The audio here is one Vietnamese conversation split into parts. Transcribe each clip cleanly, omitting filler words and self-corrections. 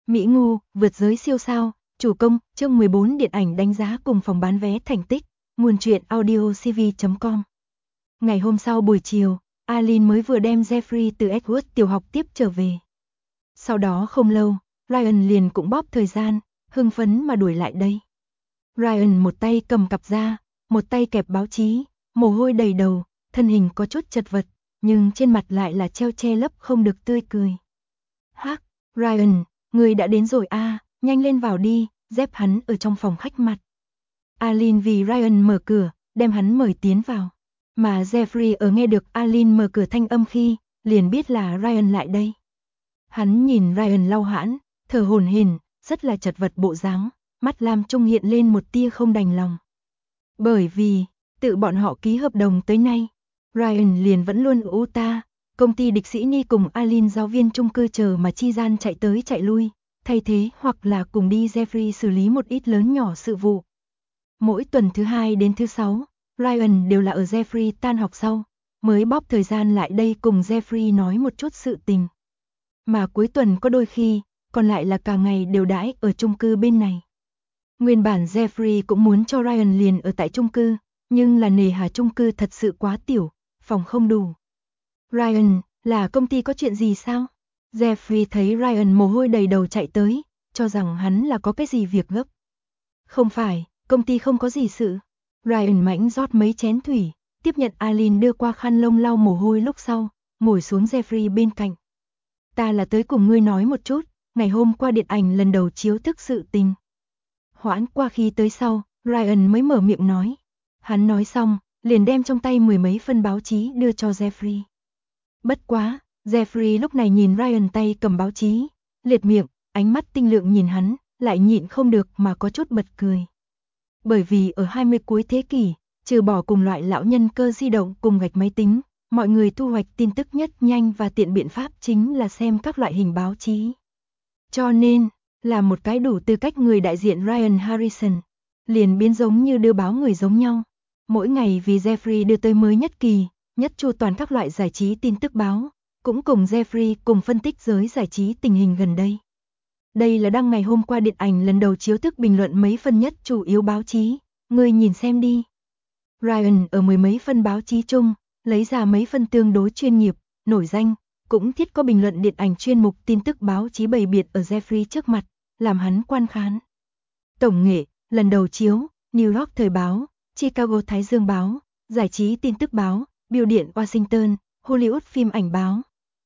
Mỹ Ngu, vượt giới siêu sao, chủ công, chương 14 điện ảnh đánh giá cùng phòng bán vé thành tích, nguồn truyện audiocv.com. Ngày hôm sau buổi chiều, Alin mới vừa đem Jeffrey từ Edward tiểu học tiếp trở về. Sau đó không lâu, Ryan liền cũng bóp thời gian, hưng phấn mà đuổi lại đây. Ryan một tay cầm cặp da, một tay kẹp báo chí, mồ hôi đầy đầu, thân hình có chút chật vật, nhưng trên mặt lại là treo che lấp không được tươi cười. Hắc, Ryan, người đã đến rồi à, nhanh lên vào đi, dép hắn ở trong phòng khách mặt. Alin vì Ryan mở cửa, đem hắn mời tiến vào. Mà Jeffrey ở nghe được Alin mở cửa thanh âm khi, liền biết là Ryan lại đây. Hắn nhìn Ryan lau hãn, thở hổn hển, rất là chật vật bộ dáng, mắt lam trung hiện lên một tia không đành lòng. Bởi vì, tự bọn họ ký hợp đồng tới nay, Ryan liền vẫn luôn ở Utah, công ty địch sĩ Ni cùng Alin giáo viên chung cư chờ mà chi gian chạy tới chạy lui, thay thế hoặc là cùng đi Jeffrey xử lý một ít lớn nhỏ sự vụ. Mỗi tuần thứ 2 đến thứ 6, Ryan đều là ở Jeffrey tan học sau, mới bóp thời gian lại đây cùng Jeffrey nói một chút sự tình. Mà cuối tuần có đôi khi, còn lại là cả ngày đều đãi ở chung cư bên này. Nguyên bản Jeffrey cũng muốn cho Ryan liền ở tại chung cư, nhưng là nề hà chung cư thật sự quá tiểu, phòng không đủ. Ryan, là công ty có chuyện gì sao? Jeffrey thấy Ryan mồ hôi đầy đầu chạy tới, cho rằng hắn là có cái gì việc gấp. Không phải, công ty không có gì sự. Ryan mãnh rót mấy chén thủy, tiếp nhận Alin đưa qua khăn lông lau mồ hôi lúc sau, ngồi xuống Jeffrey bên cạnh. Ta là tới cùng ngươi nói một chút, ngày hôm qua điện ảnh lần đầu chiếu thức sự tình. Hoãn qua khi tới sau, Ryan mới mở miệng nói. Hắn nói xong, liền đem trong tay 10 mấy phân báo chí đưa cho Jeffrey. Bất quá, Jeffrey lúc này nhìn Ryan tay cầm báo chí, liệt miệng, ánh mắt tinh lượng nhìn hắn, lại nhịn không được mà có chút bật cười. Bởi vì ở 20 cuối thế kỷ, trừ bỏ cùng loại lão nhân cơ di động cùng gạch máy tính, mọi người thu hoạch tin tức nhất nhanh và tiện biện pháp chính là xem các loại hình báo chí. Cho nên, là một cái đủ tư cách người đại diện Ryan Harrison, liền biến giống như đưa báo người giống nhau. Mỗi ngày vì Jeffrey đưa tới mới nhất kỳ, nhất chu toàn các loại giải trí tin tức báo, cũng cùng Jeffrey cùng phân tích giới giải trí tình hình gần đây. Đây là đăng ngày hôm qua điện ảnh lần đầu chiếu thức bình luận mấy phân nhất chủ yếu báo chí, ngươi nhìn xem đi. Ryan ở 10 mấy phân báo chí chung, lấy ra mấy phân tương đối chuyên nghiệp, nổi danh, cũng thiết có bình luận điện ảnh chuyên mục tin tức báo chí bày biện ở Jeffrey trước mặt, làm hắn quan khán. Tổng nghệ, lần đầu chiếu, New York Thời báo, Chicago Thái Dương báo, giải trí tin tức báo, Bưu điện Washington, Hollywood phim ảnh báo.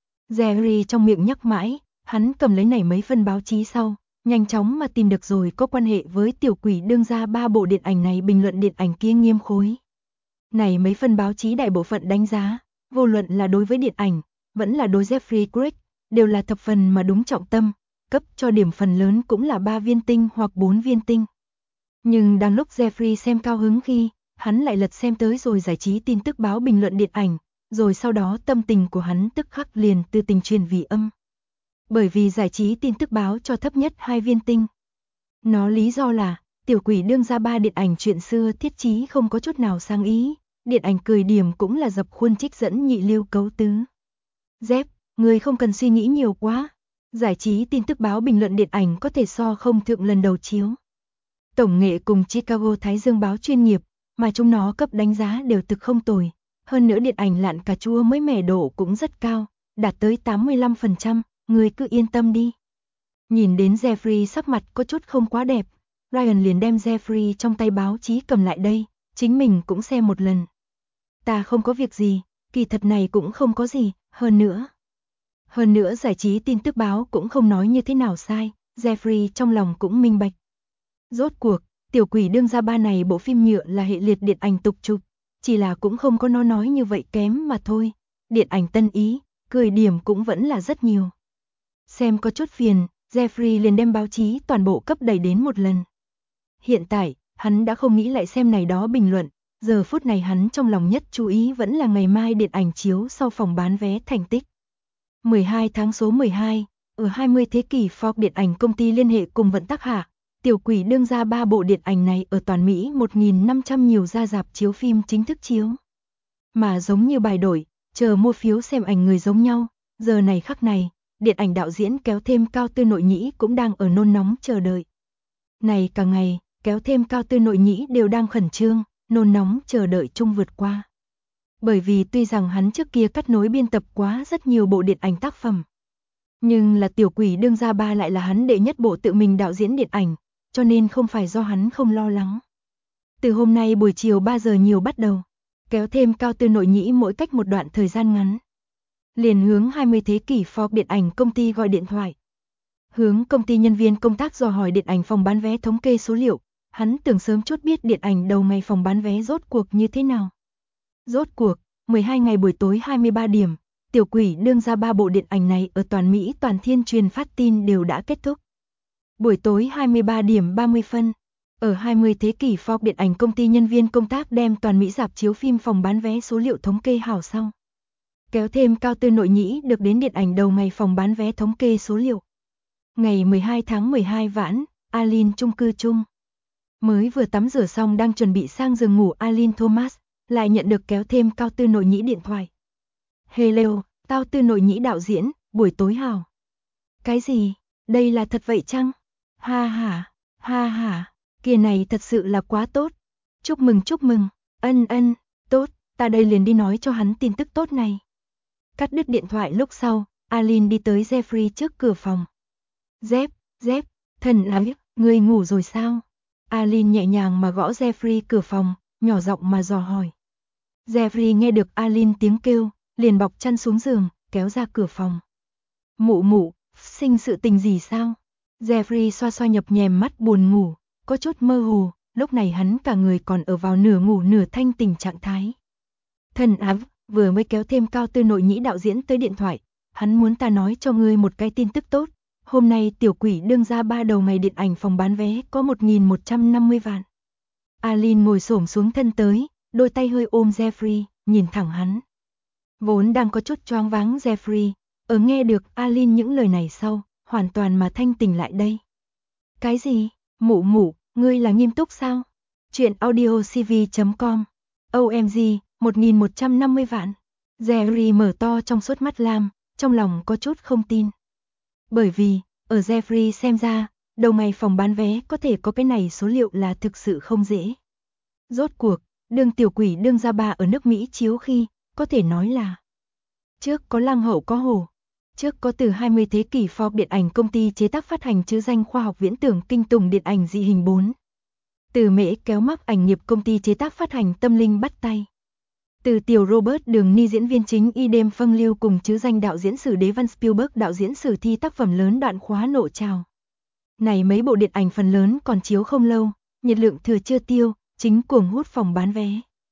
Jerry trong miệng nhắc mãi, hắn cầm lấy nảy mấy phân báo chí sau, nhanh chóng mà tìm được rồi có quan hệ với tiểu quỷ đương ra 3 bộ điện ảnh này bình luận điện ảnh kia nghiêm khối. Này mấy phân báo chí đại bộ phận đánh giá, vô luận là đối với điện ảnh, vẫn là đối Jeffrey Craig, đều là thập phần mà đúng trọng tâm, cấp cho điểm phần lớn cũng là 3 viên tinh hoặc 4 viên tinh. Nhưng đang lúc Jeffrey xem cao hứng khi, hắn lại lật xem tới rồi giải trí tin tức báo bình luận điện ảnh, rồi sau đó tâm tình của hắn tức khắc liền từ tình truyền vì âm. Bởi vì giải trí tin tức báo cho thấp nhất 2 viên tinh. Nó lý do là, tiểu quỷ đương ra 3 điện ảnh chuyện xưa thiết chí không có chút nào sang ý, điện ảnh cười điểm cũng là dập khuôn trích dẫn nhị lưu cấu tứ. Dép, người không cần suy nghĩ nhiều quá. Giải trí tin tức báo bình luận điện ảnh có thể so không thượng lần đầu chiếu. Tổng nghệ cùng Chicago Thái Dương báo chuyên nghiệp, mà chúng nó cấp đánh giá đều thực không tồi. Hơn nữa điện ảnh lạn cà chua mới mẻ độ cũng rất cao, đạt tới 85%, người cứ yên tâm đi. Nhìn đến Jeffrey sắc mặt có chút không quá đẹp, Ryan liền đem Jeffrey trong tay báo chí cầm lại đây, chính mình cũng xem một lần. Ta không có việc gì, kỳ thật này cũng không có gì, hơn nữa giải trí tin tức báo cũng không nói như thế nào sai, Jeffrey trong lòng cũng minh bạch. Rốt cuộc, tiểu quỷ đương ra 3 này bộ phim nhựa là hệ liệt điện ảnh tục chụp, chỉ là cũng không có nó nói như vậy kém mà thôi. Điện ảnh tân ý, cười điểm cũng vẫn là rất nhiều. Xem có chút phiền, Jeffrey liền đem báo chí toàn bộ cấp đẩy đến một lần. Hiện tại, hắn đã không nghĩ lại xem này đó bình luận, giờ phút này hắn trong lòng nhất chú ý vẫn là ngày mai điện ảnh chiếu sau phòng bán vé thành tích. 12 tháng số 12, ở 20 thế kỷ Fox điện ảnh công ty liên hệ cùng vận tác hạ, tiểu quỷ đương ra 3 bộ điện ảnh này ở toàn Mỹ 1.500 nhiều ra rạp chiếu phim chính thức chiếu. Mà giống như bài đổi, chờ mua phiếu xem ảnh người giống nhau, giờ này khắc này, điện ảnh đạo diễn kéo thêm Cao Tư Nội Nhĩ cũng đang ở nôn nóng chờ đợi. Này cả ngày, kéo thêm Cao Tư Nội Nhĩ đều đang khẩn trương, nôn nóng chờ đợi chung vượt qua. Bởi vì tuy rằng hắn trước kia cắt nối biên tập quá rất nhiều bộ điện ảnh tác phẩm, nhưng là Tiểu Quỷ Đương Gia Ba lại là hắn đệ nhất bộ tự mình đạo diễn điện ảnh, cho nên không phải do hắn không lo lắng. Từ hôm nay buổi chiều 3 giờ nhiều bắt đầu, kéo thêm Cao Tư Nội Nhĩ mỗi cách một đoạn thời gian ngắn. Liền hướng 20 thế kỷ Fox điện ảnh công ty gọi điện thoại. Hướng công ty nhân viên công tác dò hỏi điện ảnh phòng bán vé thống kê số liệu, hắn tưởng sớm chút biết điện ảnh đầu ngày phòng bán vé rốt cuộc như thế nào. Rốt cuộc, 12 ngày buổi tối 23 điểm, Tiểu Quỷ Đương Gia Ba bộ điện ảnh này ở toàn Mỹ toàn thiên truyền phát tin đều đã kết thúc. Buổi tối 23 điểm 30 phân, ở 20 thế kỷ Fox điện ảnh công ty nhân viên công tác đem toàn Mỹ rạp chiếu phim phòng bán vé số liệu thống kê hảo xong. Kéo thêm Cao Tư Nội Nhĩ được đến điện ảnh đầu ngày phòng bán vé thống kê số liệu. Ngày 12 tháng 12 vãn, Alin chung cư chung. Mới vừa tắm rửa xong đang chuẩn bị sang giường ngủ Alin Thomas, lại nhận được kéo thêm Cao Tư Nội Nhĩ điện thoại. Hello, Cao Tư Nội Nhĩ đạo diễn, buổi tối hảo. Cái gì, đây là thật vậy chăng? Ha ha, kia này thật sự là quá tốt. Chúc mừng, ân, tốt, ta đây liền đi nói cho hắn tin tức tốt này. Cắt đứt điện thoại lúc sau, Alin đi tới Jeffrey trước cửa phòng. Jeff, thần ái, ngươi ngủ rồi sao? Alin nhẹ nhàng mà gõ Jeffrey cửa phòng, nhỏ giọng mà dò hỏi. Jeffrey nghe được Alin tiếng kêu, liền bọc chăn xuống giường, kéo ra cửa phòng. Mụ, sinh sự tình gì sao? Jeffrey xoa nhập nhèm mắt buồn ngủ, có chút mơ hồ, lúc này hắn cả người còn ở vào nửa ngủ nửa thanh tình trạng thái. Thần ái, vừa mới kéo thêm Cao Tư Nội Nhĩ đạo diễn tới điện thoại, hắn muốn ta nói cho ngươi một cái tin tức tốt. Hôm nay Tiểu Quỷ Đương Gia Ba đầu ngày điện ảnh phòng bán vé có 1.150 vạn. Alin ngồi xổm xuống thân tới, đôi tay hơi ôm Jeffrey, nhìn thẳng hắn. Vốn đang có chút choáng váng Jeffrey, ở nghe được Alin những lời này sau, hoàn toàn mà thanh tỉnh lại đây. Cái gì? Mụ, ngươi là nghiêm túc sao? Chuyện audiocv.com. OMG, 1.150 vạn. Jerry mở to trong suốt mắt lam, trong lòng có chút không tin. Bởi vì, ở Jeffrey xem ra, đầu ngày phòng bán vé có thể có cái này số liệu là thực sự không dễ. Rốt cuộc, đương Tiểu Quỷ Đương Gia Ba ở nước Mỹ chiếu khi, có thể nói là trước có lang hậu có hổ, trước có từ 20 thế kỷ Fox điện ảnh công ty chế tác phát hành chữ danh khoa học viễn tưởng kinh tùng điện ảnh dị hình 4. Từ Mễ Kéo Mắc ảnh nghiệp công ty chế tác phát hành tâm linh bắt tay. Từ Tiểu Robert Đường Ni diễn viên chính Idem Phân Liêu cùng chữ danh đạo diễn sử Đế Văn Spielberg đạo diễn sử thi tác phẩm lớn Đoạn Khóa Nộ Trào. Này mấy bộ điện ảnh phần lớn còn chiếu không lâu, nhiệt lượng thừa chưa tiêu, chính cuồng hút phòng bán vé.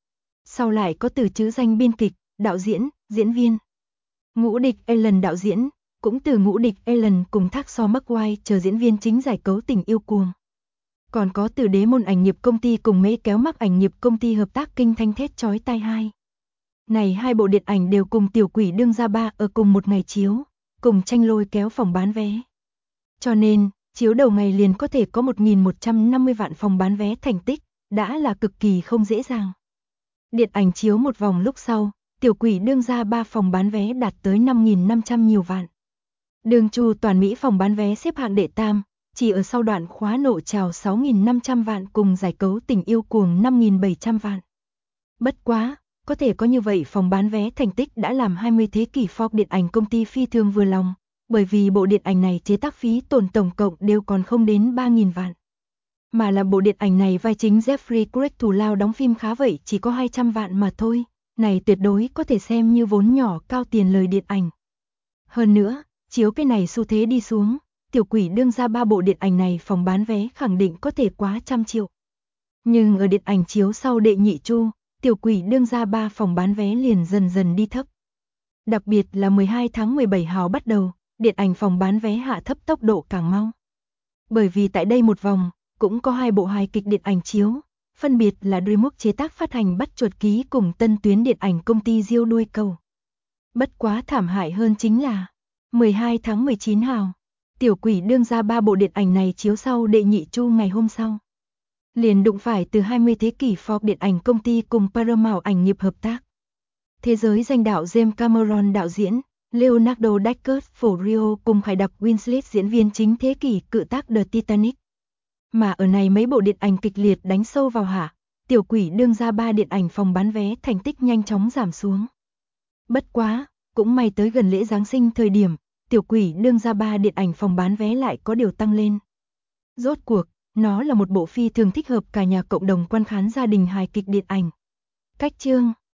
Sau lại có từ chữ danh biên kịch, đạo diễn, diễn viên. Ngũ Địch Ellen đạo diễn, cũng từ Ngũ Địch Ellen cùng Thác So McWhite chờ diễn viên chính giải cấu tình yêu cuồng. Còn có từ Đế Môn ảnh nghiệp công ty cùng Mễ Kéo Mắc ảnh nghiệp công ty hợp tác kinh thanh thét chói tai 2. Này hai bộ điện ảnh đều cùng Tiểu Quỷ Đương Gia Ba ở cùng một ngày chiếu, cùng tranh lôi kéo phòng bán vé. Cho nên, chiếu đầu ngày liền có thể có 1.150 vạn phòng bán vé thành tích, đã là cực kỳ không dễ dàng. Điện ảnh chiếu một vòng lúc sau, Tiểu Quỷ Đương Gia Ba phòng bán vé đạt tới 5.500 nhiều vạn. Đường chu toàn Mỹ phòng bán vé xếp hạng đệ tam, chỉ ở sau Đoạn Khóa Nộ Trào 6.500 vạn cùng giải cấu tình yêu cuồng 5.700 vạn. Bất quá, có thể có như vậy phòng bán vé thành tích đã làm 20 thế kỷ Fox điện ảnh công ty phi thường vừa lòng, bởi vì bộ điện ảnh này chế tác phí tổn tổng cộng đều còn không đến 3.000 vạn. Mà là bộ điện ảnh này vai chính Jeffrey Craig thù lao đóng phim khá vậy chỉ có 200 vạn mà thôi, này tuyệt đối có thể xem như vốn nhỏ cao tiền lời điện ảnh. Hơn nữa, chiếu cái này xu thế đi xuống, Tiểu Quỷ Đương Gia Ba bộ điện ảnh này phòng bán vé khẳng định có thể quá 100 triệu. Nhưng ở điện ảnh chiếu sau đệ nhị chu, Tiểu Quỷ Đương Gia Ba phòng bán vé liền dần dần đi thấp. Đặc biệt là 12 tháng 17 hào bắt đầu, điện ảnh phòng bán vé hạ thấp tốc độ càng mau. Bởi vì tại đây một vòng, cũng có hai bộ hài kịch điện ảnh chiếu, phân biệt là DreamWorks chế tác phát hành Bắt Chuột Ký cùng tân tuyến điện ảnh công ty Diêu Đuôi Cầu. Bất quá thảm hại hơn chính là 12 tháng 19 hào, Tiểu Quỷ Đương Gia Ba bộ điện ảnh này chiếu sau đệ nhị chu ngày hôm sau. Liền đụng phải từ 20 thế kỷ Fox điện ảnh công ty cùng Paramount ảnh nghiệp hợp tác. Thế giới danh đạo James Cameron đạo diễn, Leonardo DiCaprio cùng Khải Đặc Winslet diễn viên chính thế kỷ cự tác The Titanic. Mà ở này mấy bộ điện ảnh kịch liệt đánh sâu vào hạ, Tiểu Quỷ đương ra 3 điện ảnh phòng bán vé thành tích nhanh chóng giảm xuống. Bất quá, cũng may tới gần lễ Giáng sinh thời điểm, Tiểu Quỷ đương ra 3 điện ảnh phòng bán vé lại có điều tăng lên. Rốt cuộc, nó là một bộ phi thường thích hợp cả nhà cộng đồng quan khán gia đình hài kịch điện ảnh. Cách chương